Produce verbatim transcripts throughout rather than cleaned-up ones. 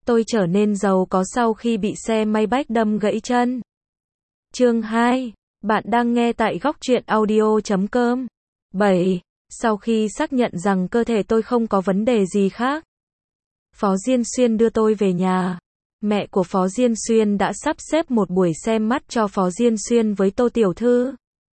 tôi trở nên giàu có sau khi bị xe Maybach đâm gãy chân. Chương hai. Bạn đang nghe tại góc truyện audio chấm com. bảy. Sau khi xác nhận rằng cơ thể tôi không có vấn đề gì khác, Phó Diên Xuyên đưa tôi về nhà. Mẹ của Phó Diên Xuyên đã sắp xếp một buổi xem mắt cho Phó Diên Xuyên với Tô Tiểu Thư.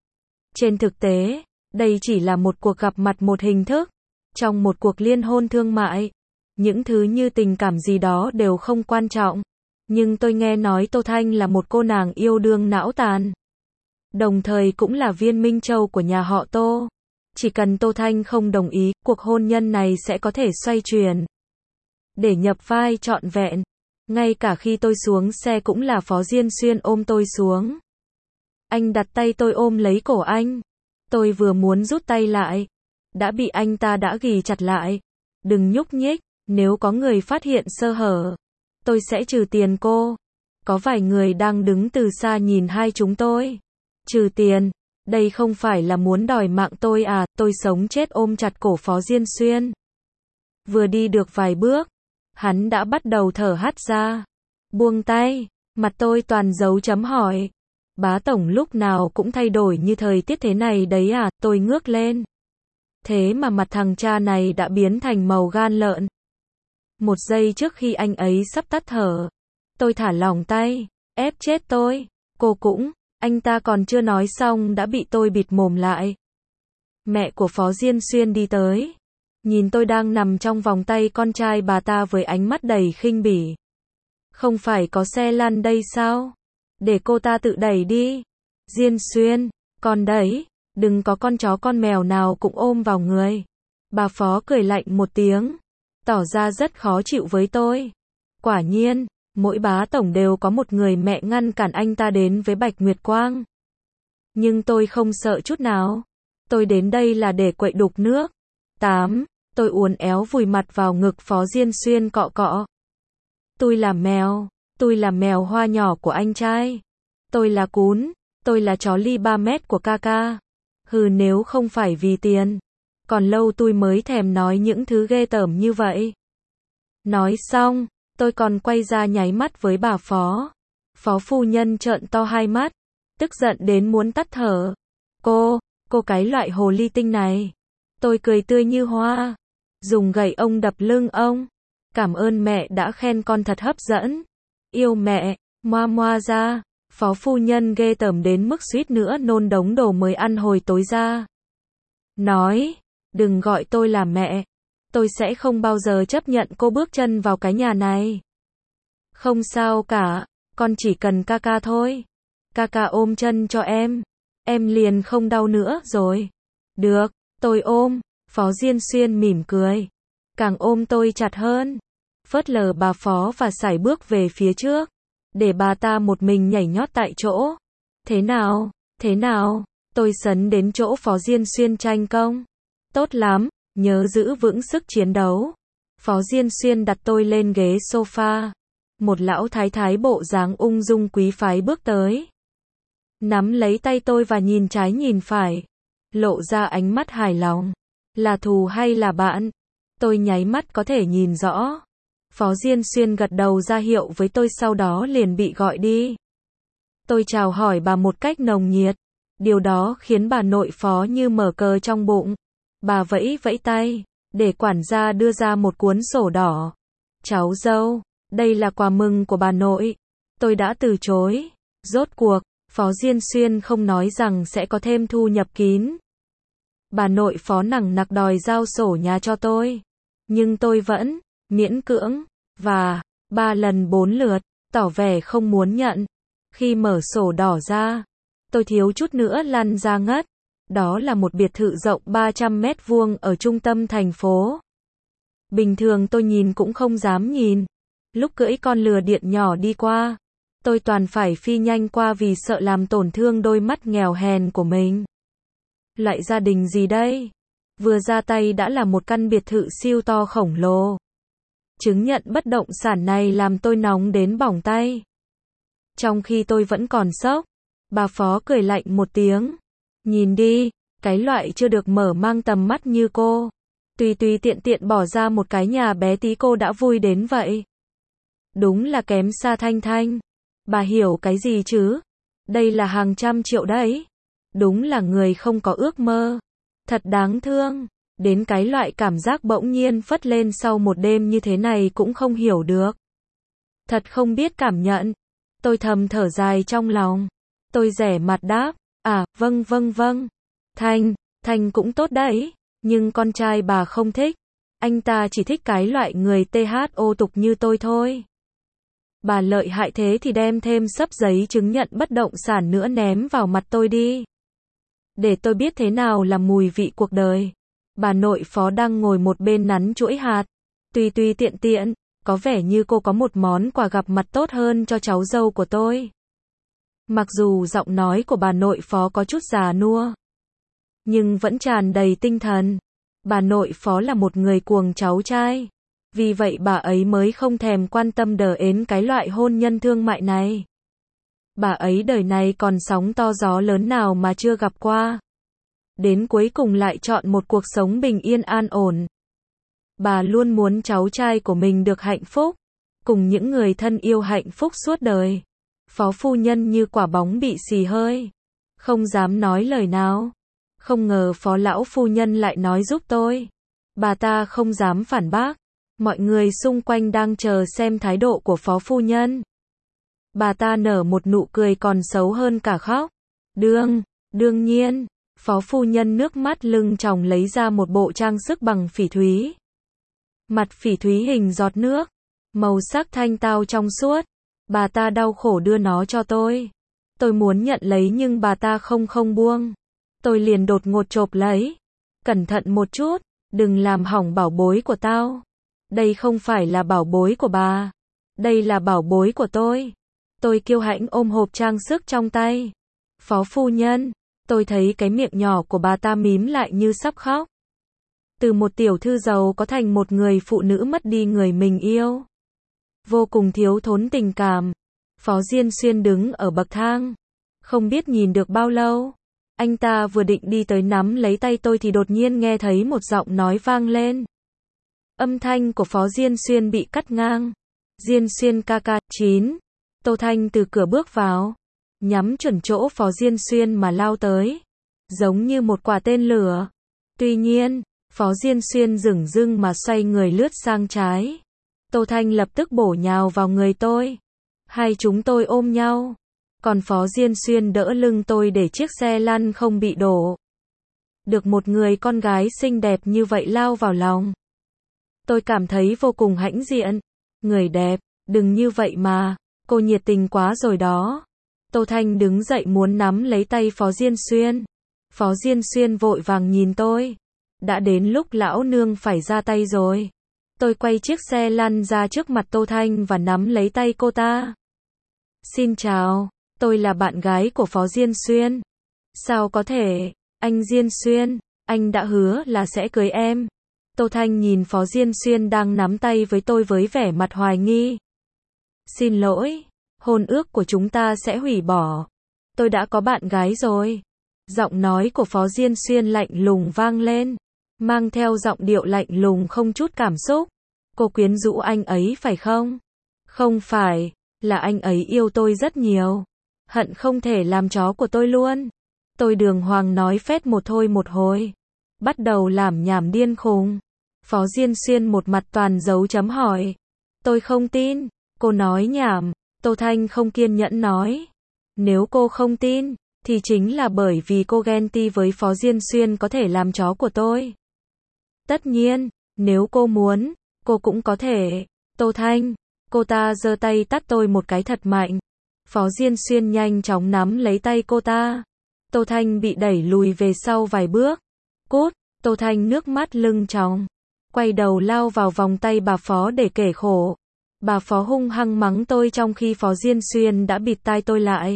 Trên thực tế, đây chỉ là một cuộc gặp mặt một hình thức. Trong một cuộc liên hôn thương mại, những thứ như tình cảm gì đó đều không quan trọng. Nhưng tôi nghe nói Tô Thanh là một cô nàng yêu đương não tàn. Đồng thời cũng là viên minh châu của nhà họ Tô. Chỉ cần Tô Thanh không đồng ý, cuộc hôn nhân này sẽ có thể xoay chuyển. Để nhập vai trọn vẹn, ngay cả khi tôi xuống xe cũng là Phó Diên Xuyên ôm tôi xuống. Anh đặt tay tôi ôm lấy cổ anh. Tôi vừa muốn rút tay lại, đã bị anh ta đã ghì chặt lại. Đừng nhúc nhích, nếu có người phát hiện sơ hở, tôi sẽ trừ tiền cô. Có vài người đang đứng từ xa nhìn hai chúng tôi. Trừ tiền? Đây không phải là muốn đòi mạng tôi à? Tôi sống chết ôm chặt cổ Phó Diên Xuyên. Vừa đi được vài bước, hắn đã bắt đầu thở hắt ra. Buông tay, mặt tôi toàn dấu chấm hỏi. Bá tổng lúc nào cũng thay đổi như thời tiết thế này đấy à? Tôi ngước lên. Thế mà mặt thằng cha này đã biến thành màu gan lợn. Một giây trước khi anh ấy sắp tắt thở, tôi thả lỏng tay. Ép chết tôi. Cô cũng. Anh ta còn chưa nói xong đã bị tôi bịt mồm lại. Mẹ của Phó Diên Xuyên đi tới, nhìn tôi đang nằm trong vòng tay con trai bà ta với ánh mắt đầy khinh bỉ. Không phải có xe lăn đây sao? Để cô ta tự đẩy đi. Diên Xuyên, con đấy, đừng có con chó con mèo nào cũng ôm vào người. Bà Phó cười lạnh một tiếng, tỏ ra rất khó chịu với tôi. Quả nhiên, mỗi bá tổng đều có một người mẹ ngăn cản anh ta đến với Bạch Nguyệt Quang. Nhưng tôi không sợ chút nào. Tôi đến đây là để quậy đục nước. tám. Tôi uốn éo vùi mặt vào ngực Phó Diên Xuyên cọ cọ. Tôi là mèo. Tôi là mèo hoa nhỏ của anh trai. Tôi là cún. Tôi là chó ly ba mét của ca ca. Hừ, nếu không phải vì tiền, còn lâu tôi mới thèm nói những thứ ghê tởm như vậy. Nói xong, tôi còn quay ra nháy mắt với bà Phó. Phó phu nhân trợn to hai mắt, tức giận đến muốn tắt thở. Cô, cô cái loại hồ ly tinh này. Tôi cười tươi như hoa, dùng gậy ông đập lưng ông. Cảm ơn mẹ đã khen con thật hấp dẫn. Yêu mẹ, moa moa ra. Phó phu nhân ghê tởm đến mức suýt nữa nôn đống đồ mới ăn hồi tối ra. Nói, đừng gọi tôi là mẹ. Tôi sẽ không bao giờ chấp nhận cô bước chân vào cái nhà này. Không sao cả, con chỉ cần ca ca thôi. Ca ca ôm chân cho em, em liền không đau nữa rồi. Được, tôi ôm. Phó Diên Xuyên mỉm cười, càng ôm tôi chặt hơn. Phớt lờ bà Phó và sải bước về phía trước, để bà ta một mình nhảy nhót tại chỗ. Thế nào, thế nào? Tôi sấn đến chỗ Phó Diên Xuyên tranh công. Tốt lắm, nhớ giữ vững sức chiến đấu. Phó Diên Xuyên đặt tôi lên ghế sofa. Một lão thái thái bộ dáng ung dung quý phái bước tới, nắm lấy tay tôi và nhìn trái nhìn phải, lộ ra ánh mắt hài lòng. Là thù hay là bạn? Tôi nháy mắt có thể nhìn rõ. Phó Diên Xuyên gật đầu ra hiệu với tôi, sau đó liền bị gọi đi. Tôi chào hỏi bà một cách nồng nhiệt. Điều đó khiến bà nội Phó như mở cờ trong bụng. Bà vẫy vẫy tay, để quản gia đưa ra một cuốn sổ đỏ. Cháu dâu, đây là quà mừng của bà nội. Tôi đã từ chối. Rốt cuộc, Phó Diên Xuyên không nói rằng sẽ có thêm thu nhập kín. Bà nội Phó nằng nặc đòi giao sổ nhà cho tôi. Nhưng tôi vẫn miễn cưỡng, và ba lần bốn lượt, tỏ vẻ không muốn nhận. Khi mở sổ đỏ ra, tôi thiếu chút nữa lăn ra ngất. Đó là một biệt thự rộng ba trăm mét vuông ở trung tâm thành phố. Bình thường tôi nhìn cũng không dám nhìn. Lúc cưỡi con lừa điện nhỏ đi qua, tôi toàn phải phi nhanh qua vì sợ làm tổn thương đôi mắt nghèo hèn của mình. Loại gia đình gì đây? Vừa ra tay đã là một căn biệt thự siêu to khổng lồ. Chứng nhận bất động sản này làm tôi nóng đến bỏng tay. Trong khi tôi vẫn còn sốc, bà Phó cười lạnh một tiếng. Nhìn đi, cái loại chưa được mở mang tầm mắt như cô, tùy tùy tiện tiện bỏ ra một cái nhà bé tí cô đã vui đến vậy. Đúng là kém xa Thanh Thanh. Bà hiểu cái gì chứ? Đây là hàng trăm triệu đấy. Đúng là người không có ước mơ. Thật đáng thương. Đến cái loại cảm giác bỗng nhiên phất lên sau một đêm như thế này cũng không hiểu được. Thật không biết cảm nhận. Tôi thầm thở dài trong lòng. Tôi rẻ mặt đáp. À, vâng vâng vâng. Thanh, Thanh cũng tốt đấy. Nhưng con trai bà không thích. Anh ta chỉ thích cái loại người tê hát ô tục như tôi thôi. Bà lợi hại thế thì đem thêm xấp giấy chứng nhận bất động sản nữa ném vào mặt tôi đi. Để tôi biết thế nào là mùi vị cuộc đời. Bà nội Phó đang ngồi một bên nắn chuỗi hạt. Tùy tùy tiện tiện, có vẻ như cô có một món quà gặp mặt tốt hơn cho cháu dâu của tôi. Mặc dù giọng nói của bà nội Phó có chút già nua, nhưng vẫn tràn đầy tinh thần. Bà nội Phó là một người cuồng cháu trai. Vì vậy bà ấy mới không thèm quan tâm đờ ến cái loại hôn nhân thương mại này. Bà ấy đời này còn sóng to gió lớn nào mà chưa gặp qua. Đến cuối cùng lại chọn một cuộc sống bình yên an ổn. Bà luôn muốn cháu trai của mình được hạnh phúc, cùng những người thân yêu hạnh phúc suốt đời. Phó phu nhân như quả bóng bị xì hơi, không dám nói lời nào. Không ngờ Phó lão phu nhân lại nói giúp tôi. Bà ta không dám phản bác. Mọi người xung quanh đang chờ xem thái độ của Phó phu nhân. Bà ta nở một nụ cười còn xấu hơn cả khóc. Đương, đương nhiên, Phó phu nhân nước mắt lưng tròng lấy ra một bộ trang sức bằng phỉ thúy. Mặt phỉ thúy hình giọt nước, màu sắc thanh tao trong suốt. Bà ta đau khổ đưa nó cho tôi. Tôi muốn nhận lấy nhưng bà ta không không buông. Tôi liền đột ngột chộp lấy. Cẩn thận một chút, đừng làm hỏng bảo bối của tao. Đây không phải là bảo bối của bà. Đây là bảo bối của tôi. Tôi kiêu hãnh ôm hộp trang sức trong tay. Phó phu nhân, tôi thấy cái miệng nhỏ của bà ta mím lại như sắp khóc. Từ một tiểu thư giàu có thành một người phụ nữ mất đi người mình yêu. Vô cùng thiếu thốn tình cảm. Phó Diên Xuyên đứng ở bậc thang. Không biết nhìn được bao lâu. Anh ta vừa định đi tới nắm lấy tay tôi thì đột nhiên nghe thấy một giọng nói vang lên. Âm thanh của Phó Diên Xuyên bị cắt ngang. Diên Xuyên ca ca, chín. Tô Thanh từ cửa bước vào. Nhắm chuẩn chỗ Phó Diên Xuyên mà lao tới. Giống như một quả tên lửa. Tuy nhiên, Phó Diên Xuyên dửng dưng mà xoay người lướt sang trái. Tô Thanh lập tức bổ nhào vào người tôi. Hai chúng tôi ôm nhau. Còn Phó Diên Xuyên đỡ lưng tôi để chiếc xe lăn không bị đổ. Được một người con gái xinh đẹp như vậy lao vào lòng. Tôi cảm thấy vô cùng hãnh diện. Người đẹp, đừng như vậy mà. Cô nhiệt tình quá rồi đó. Tô Thanh đứng dậy muốn nắm lấy tay Phó Diên Xuyên. Phó Diên Xuyên vội vàng nhìn tôi. Đã đến lúc lão nương phải ra tay rồi. Tôi quay chiếc xe lăn ra trước mặt Tô Thanh và nắm lấy tay cô ta. Xin chào, tôi là bạn gái của Phó Diên Xuyên. Sao có thể, anh Diên Xuyên, anh đã hứa là sẽ cưới em. Tô Thanh nhìn Phó Diên Xuyên đang nắm tay với tôi với vẻ mặt hoài nghi. Xin lỗi, hôn ước của chúng ta sẽ hủy bỏ. Tôi đã có bạn gái rồi. Giọng nói của Phó Diên Xuyên lạnh lùng vang lên, mang theo giọng điệu lạnh lùng không chút cảm xúc. Cô quyến rũ anh ấy phải không? Không phải, là anh ấy yêu tôi rất nhiều. Hận không thể làm chó của tôi luôn. Tôi đường hoàng nói phét một thôi một hồi. Bắt đầu làm nhảm điên khùng. Phó Diên Xuyên một mặt toàn dấu chấm hỏi. Tôi không tin. Cô nói nhảm. Tô Thanh không kiên nhẫn nói. Nếu cô không tin, thì chính là bởi vì cô ghen ti với Phó Diên Xuyên có thể làm chó của tôi. Tất nhiên, nếu cô muốn, cô cũng có thể. Tô Thanh, cô ta giơ tay tát tôi một cái thật mạnh. Phó Diên Xuyên nhanh chóng nắm lấy tay cô ta. Tô Thanh bị đẩy lùi về sau vài bước. Cút, Tô Thanh nước mắt lưng tròng. Quay đầu lao vào vòng tay bà Phó để kể khổ. Bà Phó hung hăng mắng tôi trong khi Phó Diên Xuyên đã bịt tai tôi lại.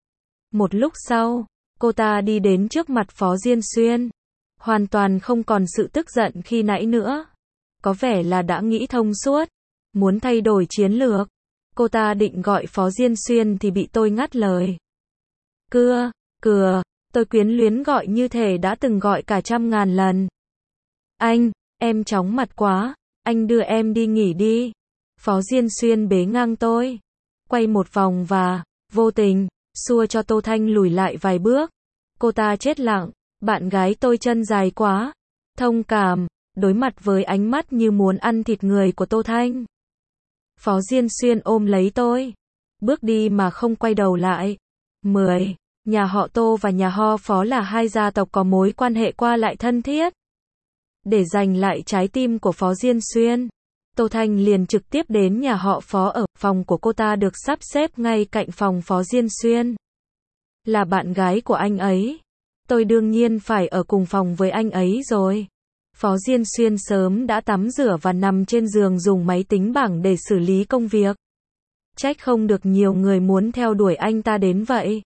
Một lúc sau, cô ta đi đến trước mặt Phó Diên Xuyên. Hoàn toàn không còn sự tức giận khi nãy nữa. Có vẻ là đã nghĩ thông suốt. Muốn thay đổi chiến lược. Cô ta định gọi Phó Diên Xuyên thì bị tôi ngắt lời. Cưa, cừa, tôi quyến luyến gọi như thể đã từng gọi cả trăm ngàn lần. Anh, em chóng mặt quá, anh đưa em đi nghỉ đi. Phó Diên Xuyên bế ngang tôi, quay một vòng và, vô tình, xua cho Tô Thanh lùi lại vài bước. Cô ta chết lặng, bạn gái tôi chân dài quá. Thông cảm, đối mặt với ánh mắt như muốn ăn thịt người của Tô Thanh. Phó Diên Xuyên ôm lấy tôi, bước đi mà không quay đầu lại. mười. Nhà họ Tô và nhà họ Phó là hai gia tộc có mối quan hệ qua lại thân thiết. Để giành lại trái tim của Phó Diên Xuyên, Tô Thanh liền trực tiếp đến nhà họ Phó ở phòng của cô ta được sắp xếp ngay cạnh phòng Phó Diên Xuyên. Là bạn gái của anh ấy, tôi đương nhiên phải ở cùng phòng với anh ấy rồi. Phó Diên Xuyên sớm đã tắm rửa và nằm trên giường dùng máy tính bảng để xử lý công việc. Trách không được nhiều người muốn theo đuổi anh ta đến vậy.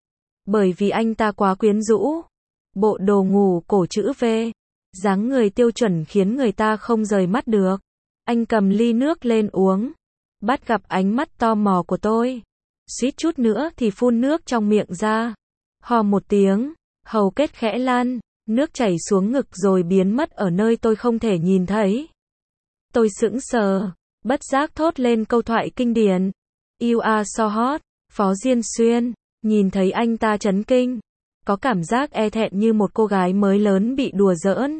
Bởi vì anh ta quá quyến rũ. Bộ đồ ngủ cổ chữ V, dáng người tiêu chuẩn khiến người ta không rời mắt được. Anh cầm ly nước lên uống, bắt gặp ánh mắt tò mò của tôi. Suýt chút nữa thì phun nước trong miệng ra. Hò một tiếng, hầu kết khẽ lan, nước chảy xuống ngực rồi biến mất ở nơi tôi không thể nhìn thấy. Tôi sững sờ, bất giác thốt lên câu thoại kinh điển. You are so hot. Phó Diên Xuyên, nhìn thấy anh ta chấn kinh, có cảm giác e thẹn như một cô gái mới lớn bị đùa giỡn.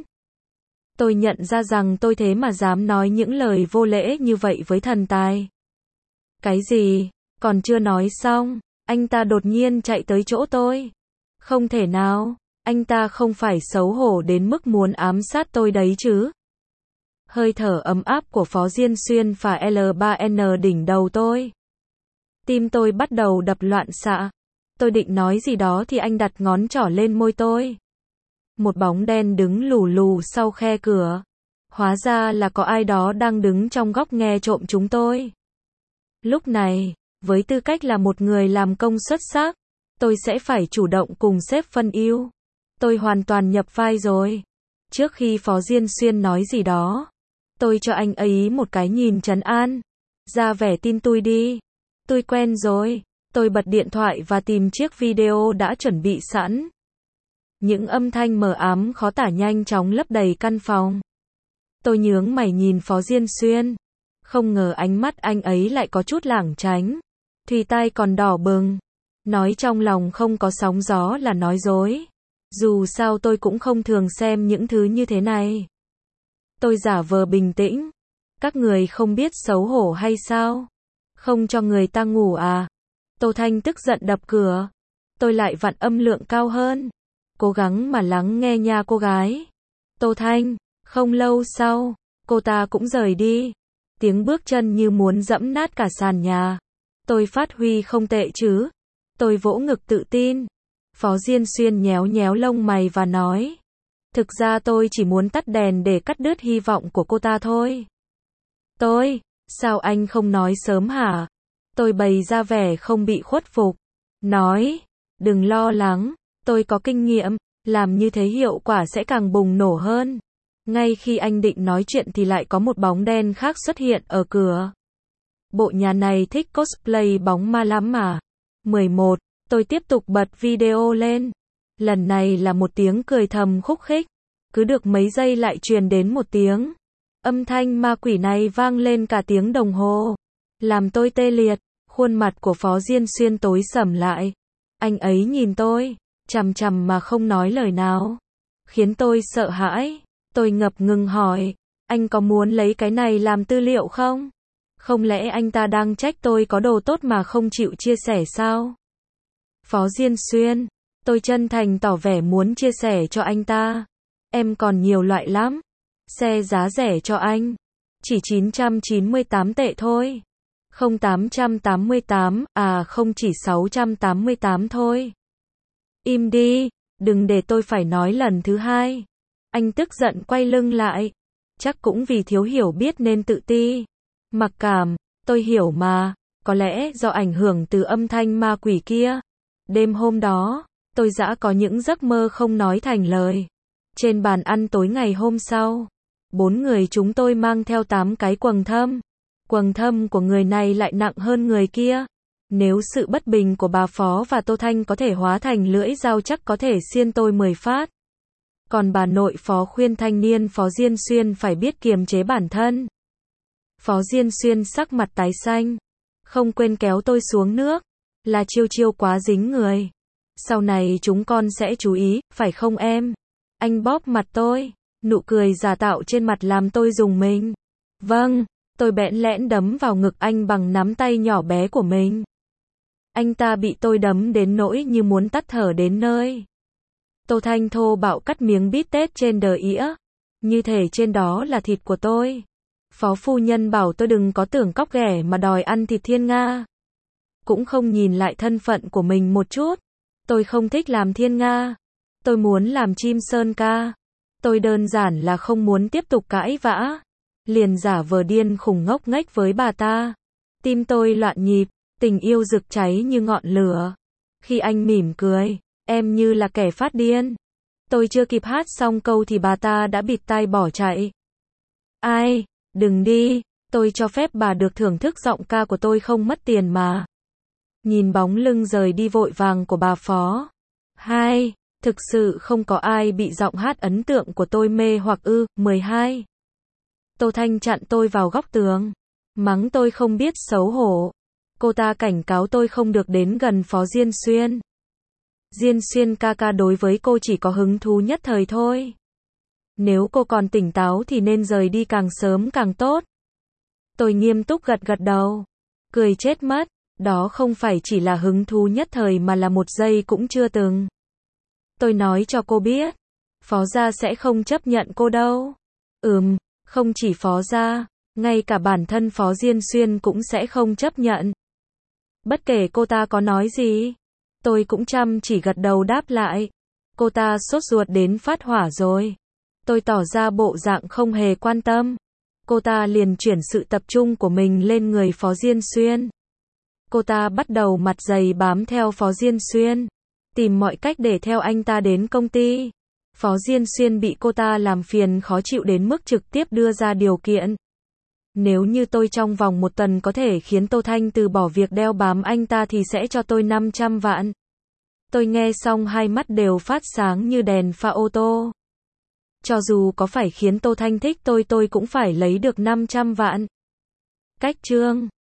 Tôi nhận ra rằng tôi thế mà dám nói những lời vô lễ như vậy với thần tài. Cái gì? Còn chưa nói xong, anh ta đột nhiên chạy tới chỗ tôi. Không thể nào, anh ta không phải xấu hổ đến mức muốn ám sát tôi đấy chứ. Hơi thở ấm áp của Phó Diên Xuyên phả L ba N đỉnh đầu tôi. Tim tôi bắt đầu đập loạn xạ. Tôi định nói gì đó thì anh đặt ngón trỏ lên môi tôi. Một bóng đen đứng lù lù sau khe cửa. Hóa ra là có ai đó đang đứng trong góc nghe trộm chúng tôi. Lúc này, với tư cách là một người làm công xuất sắc, tôi sẽ phải chủ động cùng sếp phân ưu. Tôi hoàn toàn nhập vai rồi. Trước khi Phó Diên Xuyên nói gì đó, tôi cho anh ấy một cái nhìn trấn an. Ra vẻ tin tôi đi. Tôi quen rồi. Tôi bật điện thoại và tìm chiếc video đã chuẩn bị sẵn. Những âm thanh mờ ám khó tả nhanh chóng lấp đầy căn phòng. Tôi nhướng mày nhìn Phó Diên Xuyên. Không ngờ ánh mắt anh ấy lại có chút lảng tránh. Thùy tai còn đỏ bừng. Nói trong lòng không có sóng gió là nói dối. Dù sao tôi cũng không thường xem những thứ như thế này. Tôi giả vờ bình tĩnh. Các người không biết xấu hổ hay sao? Không cho người ta ngủ à? Tô Thanh tức giận đập cửa. Tôi lại vặn âm lượng cao hơn. Cố gắng mà lắng nghe nha cô gái. Tô Thanh, không lâu sau, cô ta cũng rời đi. Tiếng bước chân như muốn dẫm nát cả sàn nhà. Tôi phát huy không tệ chứ. Tôi vỗ ngực tự tin. Phó Diên Xuyên nhéo nhéo lông mày và nói. Thực ra tôi chỉ muốn tắt đèn để cắt đứt hy vọng của cô ta thôi. Tôi, sao anh không nói sớm hả? Tôi bày ra vẻ không bị khuất phục. Nói, đừng lo lắng, tôi có kinh nghiệm, làm như thế hiệu quả sẽ càng bùng nổ hơn. Ngay khi anh định nói chuyện thì lại có một bóng đen khác xuất hiện ở cửa. Bộ nhà này thích cosplay bóng ma lắm mà. mười một. Tôi tiếp tục bật video lên. Lần này là một tiếng cười thầm khúc khích. Cứ được mấy giây lại truyền đến một tiếng. Âm thanh ma quỷ này vang lên cả tiếng đồng hồ. Làm tôi tê liệt. Khuôn mặt của Phó Diên Xuyên tối sầm lại. Anh ấy nhìn tôi, chằm chằm mà không nói lời nào. Khiến tôi sợ hãi. Tôi ngập ngừng hỏi. Anh có muốn lấy cái này làm tư liệu không? Không lẽ anh ta đang trách tôi có đồ tốt mà không chịu chia sẻ sao? Phó Diên Xuyên, tôi chân thành tỏ vẻ muốn chia sẻ cho anh ta. Em còn nhiều loại lắm. Xe giá rẻ cho anh. Chỉ chín trăm chín mươi tám tệ thôi. Không tám trăm tám mươi tám, à không chỉ sáu trăm tám mươi tám thôi. Im đi, đừng để tôi phải nói lần thứ hai. Anh tức giận quay lưng lại. Chắc cũng vì thiếu hiểu biết nên tự ti. Mặc cảm, tôi hiểu mà, có lẽ do ảnh hưởng từ âm thanh ma quỷ kia. Đêm hôm đó, tôi dã có những giấc mơ không nói thành lời. Trên bàn ăn tối ngày hôm sau, bốn người chúng tôi mang theo tám cái quầng thâm. Quầng thâm của người này lại nặng hơn người kia. Nếu sự bất bình của bà Phó và Tô Thanh có thể hóa thành lưỡi dao chắc có thể xiên tôi mười phát. Còn bà nội Phó khuyên thanh niên Phó Diên Xuyên phải biết kiềm chế bản thân. Phó Diên Xuyên sắc mặt tái xanh. Không quên kéo tôi xuống nước. Là Chiêu Chiêu quá dính người. Sau này chúng con sẽ chú ý, phải không em? Anh bóp mặt tôi. Nụ cười giả tạo trên mặt làm tôi rùng mình. Vâng, tôi bẽn lẽn đấm vào ngực anh bằng nắm tay nhỏ bé của mình. Anh ta bị tôi đấm đến nỗi như muốn tắt thở đến nơi. Tô Thanh thô bạo cắt miếng bít tết trên đờ ĩa. Như thể trên đó là thịt của tôi. Phó phu nhân bảo tôi đừng có tưởng cóc ghẻ mà đòi ăn thịt thiên nga. Cũng không nhìn lại thân phận của mình một chút. Tôi không thích làm thiên nga. Tôi muốn làm chim sơn ca. Tôi đơn giản là không muốn tiếp tục cãi vã. Liền giả vờ điên khùng ngốc nghếch với bà ta. Tim tôi loạn nhịp, tình yêu rực cháy như ngọn lửa. Khi anh mỉm cười, em như là kẻ phát điên. Tôi chưa kịp hát xong câu thì bà ta đã bịt tai bỏ chạy. Ai, đừng đi, tôi cho phép bà được thưởng thức giọng ca của tôi không mất tiền mà. Nhìn bóng lưng rời đi vội vàng của bà Phó. Hai, thực sự không có ai bị giọng hát ấn tượng của tôi mê hoặc ư. mười hai. Tô Thanh chặn tôi vào góc tường. Mắng tôi không biết xấu hổ. Cô ta cảnh cáo tôi không được đến gần Phó Diên Xuyên. Diên Xuyên ca ca đối với cô chỉ có hứng thú nhất thời thôi. Nếu cô còn tỉnh táo thì nên rời đi càng sớm càng tốt. Tôi nghiêm túc gật gật đầu. Cười chết mất. Đó không phải chỉ là hứng thú nhất thời mà là một giây cũng chưa từng. Tôi nói cho cô biết. Phó gia sẽ không chấp nhận cô đâu. Ừm, không chỉ Phó gia, ngay cả bản thân Phó Diên Xuyên cũng sẽ không chấp nhận. Bất kể cô ta có nói gì, tôi cũng chăm chỉ gật đầu đáp lại. Cô ta sốt ruột đến phát hỏa rồi. Tôi tỏ ra bộ dạng không hề quan tâm. Cô ta liền chuyển sự tập trung của mình lên người Phó Diên Xuyên. Cô ta bắt đầu mặt dày bám theo Phó Diên Xuyên, tìm mọi cách để theo anh ta đến công ty. Phó Diên Xuyên bị cô ta làm phiền khó chịu đến mức trực tiếp đưa ra điều kiện. Nếu như tôi trong vòng một tuần có thể khiến Tô Thanh từ bỏ việc đeo bám anh ta thì sẽ cho tôi năm trăm vạn. Tôi nghe xong hai mắt đều phát sáng như đèn pha ô tô. Cho dù có phải khiến Tô Thanh thích tôi tôi cũng phải lấy được năm trăm vạn. Cách chương